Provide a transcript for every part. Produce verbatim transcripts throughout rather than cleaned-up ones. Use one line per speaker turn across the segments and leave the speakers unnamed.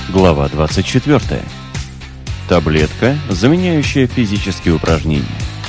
Глава двадцать четвёртая. Таблетка, заменяющая физические упражнения.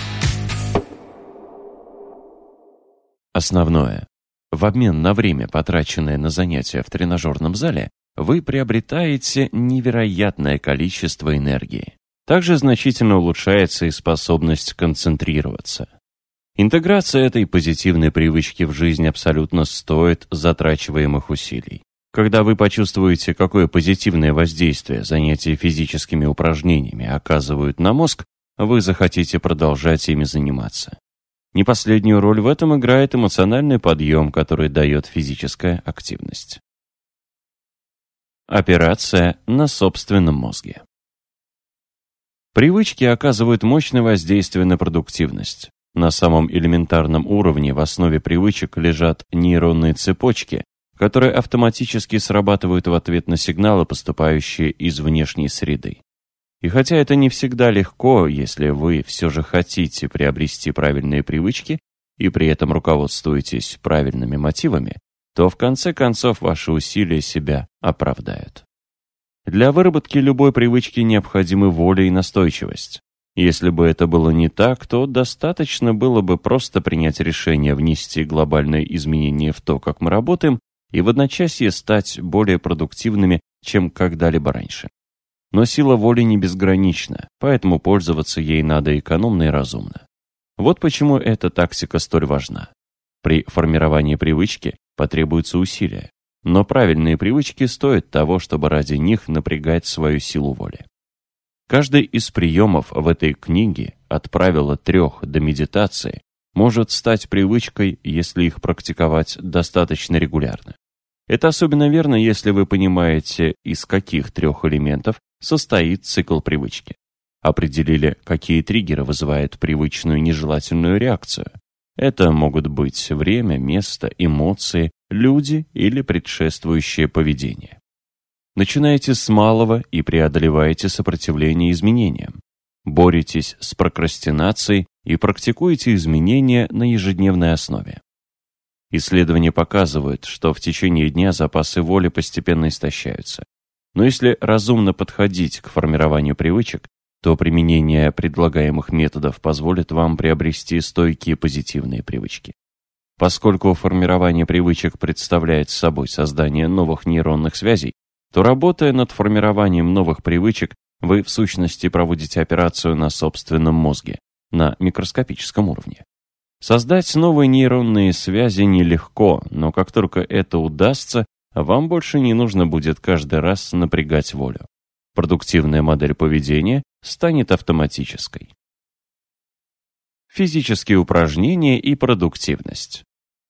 Основное. В обмен на время, потраченное на занятия в тренажерном зале, вы приобретаете невероятное количество энергии. Также значительно улучшается и способность концентрироваться. Интеграция этой позитивной привычки в жизнь абсолютно стоит затрачиваемых усилий. Когда вы почувствуете, какое позитивное воздействие занятия физическими упражнениями оказывают на мозг, вы захотите продолжать ими заниматься. Не последнюю роль в этом играет эмоциональный подъем, который дает физическая активность. Операция на собственном мозге. Привычки оказывают мощное воздействие на продуктивность. На самом элементарном уровне в основе привычек лежат нейронные цепочки, которые автоматически срабатывают в ответ на сигналы, поступающие из внешней среды. И хотя это не всегда легко, если вы все же хотите приобрести правильные привычки и при этом руководствуетесь правильными мотивами, то в конце концов ваши усилия себя оправдают. Для выработки любой привычки необходимы воля и настойчивость. Если бы это было не так, то достаточно было бы просто принять решение внести глобальные изменения в то, как мы работаем, и в одночасье стать более продуктивными, чем когда-либо раньше. Но сила воли не безгранична, поэтому пользоваться ей надо экономно и разумно. Вот почему эта тактика столь важна. При формировании привычки потребуются усилия, но правильные привычки стоят того, чтобы ради них напрягать свою силу воли. Каждый из приемов в этой книге, от правила трех до медитации, может стать привычкой, если их практиковать достаточно регулярно. Это особенно верно, если вы понимаете, из каких трех элементов состоит цикл привычки. Определили, какие триггеры вызывают привычную нежелательную реакцию. Это могут быть время, место, эмоции, люди или предшествующее поведение. Начинайте с малого и преодолеваете сопротивление изменениям. Боретесь с прокрастинацией и практикуете изменения на ежедневной основе. Исследования показывают, что в течение дня запасы воли постепенно истощаются. Но если разумно подходить к формированию привычек, то применение предлагаемых методов позволит вам приобрести стойкие позитивные привычки. Поскольку формирование привычек представляет собой создание новых нейронных связей, то, работая над формированием новых привычек, вы в сущности проводите операцию на собственном мозге, на микроскопическом уровне. Создать новые нейронные связи нелегко, но как только это удастся, вам больше не нужно будет каждый раз напрягать волю. Продуктивная модель поведения станет автоматической. Физические упражнения и продуктивность.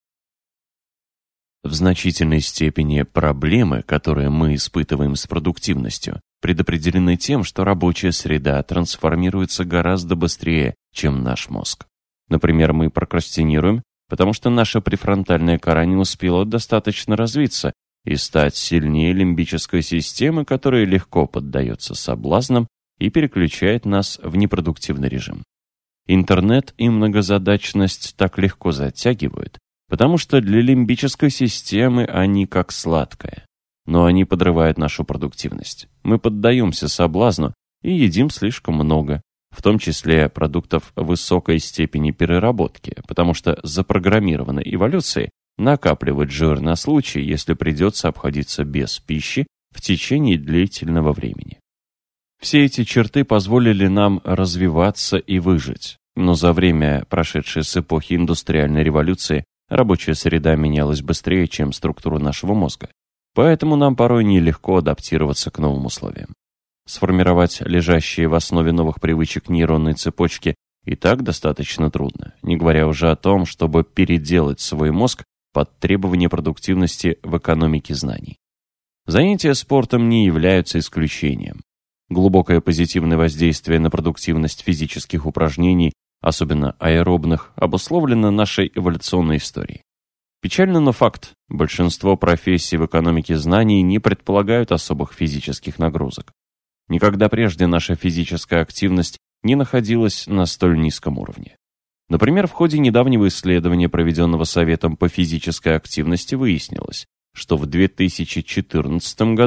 В значительной степени проблемы, которые мы испытываем с продуктивностью, предопределены тем, что рабочая среда трансформируется гораздо быстрее, чем наш мозг. Например, мы прокрастинируем, потому что наша префронтальная кора не успела достаточно развиться и стать сильнее лимбической системы, которая легко поддается соблазнам и переключает нас в непродуктивный режим. Интернет и многозадачность так легко затягивают, потому что для лимбической системы они как сладкое. Но они подрывают нашу продуктивность. Мы поддаемся соблазну и едим слишком много, в том числе продуктов высокой степени переработки, потому что запрограммировано эволюцией накапливать жир на случай, если придется обходиться без пищи в течение длительного времени. Все эти черты позволили нам развиваться и выжить, но за время, прошедшее с эпохи индустриальной революции, рабочая среда менялась быстрее, чем структура нашего мозга. Поэтому нам порой нелегко адаптироваться к новым условиям. Сформировать лежащие в основе новых привычек нейронные цепочки и так достаточно трудно, не говоря уже о том, чтобы переделать свой мозг под требования продуктивности в экономике знаний. Занятия спортом не являются исключением. Глубокое позитивное воздействие на продуктивность физических упражнений, особенно аэробных, обусловлено нашей эволюционной историей. Печально, но факт. Большинство профессий в экономике знаний не предполагают особых физических нагрузок. Никогда прежде наша физическая активность не находилась на столь низком уровне. Например, в ходе недавнего исследования, проведенного Советом по физической активности, выяснилось, что в две тысячи четырнадцатом году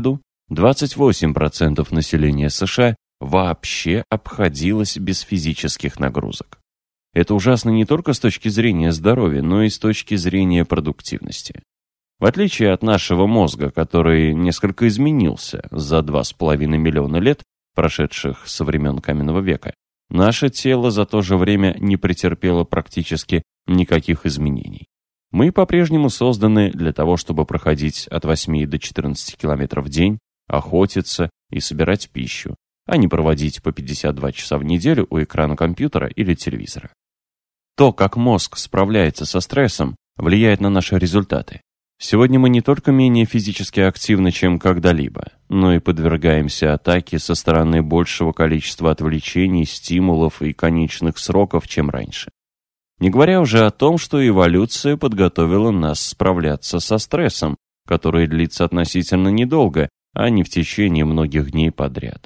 двадцать восемь процентов населения США вообще обходилось без физических нагрузок. Это ужасно не только с точки зрения здоровья, но и с точки зрения продуктивности. В отличие от нашего мозга, который несколько изменился за два с половиной миллиона лет, прошедших со времен каменного века, наше тело за то же время не претерпело практически никаких изменений. Мы по-прежнему созданы для того, чтобы проходить от восьми до четырнадцати километров в день, охотиться и собирать пищу, а не проводить по пятьдесят два часа в неделю у экрана компьютера или телевизора. То, как мозг справляется со стрессом, влияет на наши результаты. Сегодня мы не только менее физически активны, чем когда-либо, но и подвергаемся атаке со стороны большего количества отвлечений, стимулов и конечных сроков, чем раньше. Не говоря уже о том, что эволюция подготовила нас справляться со стрессом, который длится относительно недолго, а не в течение многих дней подряд.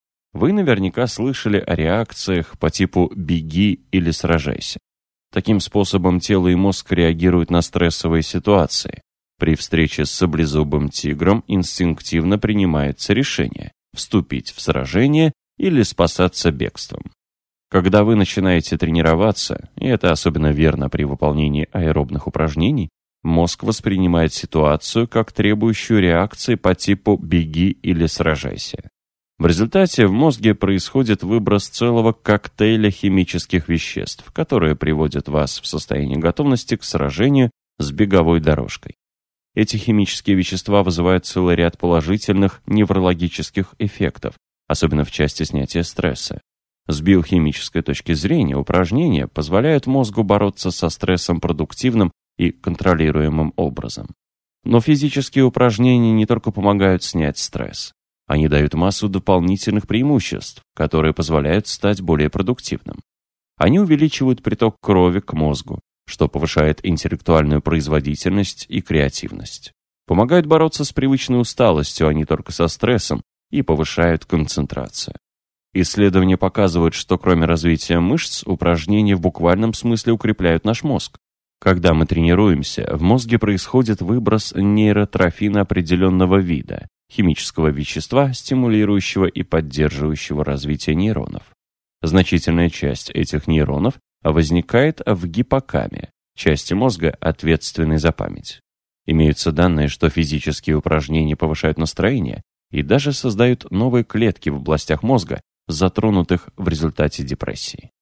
Вы наверняка слышали о реакциях по типу «беги» или «сражайся». Таким способом тело и мозг реагируют на стрессовые ситуации. При встрече с саблезубым тигром инстинктивно принимается решение – вступить в сражение или спасаться бегством. Когда вы начинаете тренироваться, и это особенно верно при выполнении аэробных упражнений, мозг воспринимает ситуацию как требующую реакции по типу «беги» или «сражайся». В результате в мозге происходит выброс целого коктейля химических веществ, которые приводят вас в состояние готовности к сражению с беговой дорожкой. Эти химические вещества вызывают целый ряд положительных неврологических эффектов, особенно в части снятия стресса. С биохимической точки зрения упражнения позволяют мозгу бороться со стрессом продуктивным и контролируемым образом. Но физические упражнения не только помогают снять стресс. Они дают массу дополнительных преимуществ, которые позволяют стать более продуктивным. Они увеличивают приток крови к мозгу, что повышает интеллектуальную производительность и креативность. Помогают бороться с привычной усталостью, а не только со стрессом, и повышают концентрацию. Исследования показывают, что кроме развития мышц, упражнения в буквальном смысле укрепляют наш мозг. Когда мы тренируемся, в мозге происходит выброс нейротрофина определенного вида, химического вещества, стимулирующего и поддерживающего развитие нейронов. Значительная часть этих нейронов возникает в гиппокампе, части мозга, ответственной за память. Имеются данные, что физические упражнения повышают настроение и даже создают новые клетки в областях мозга, затронутых в результате депрессии.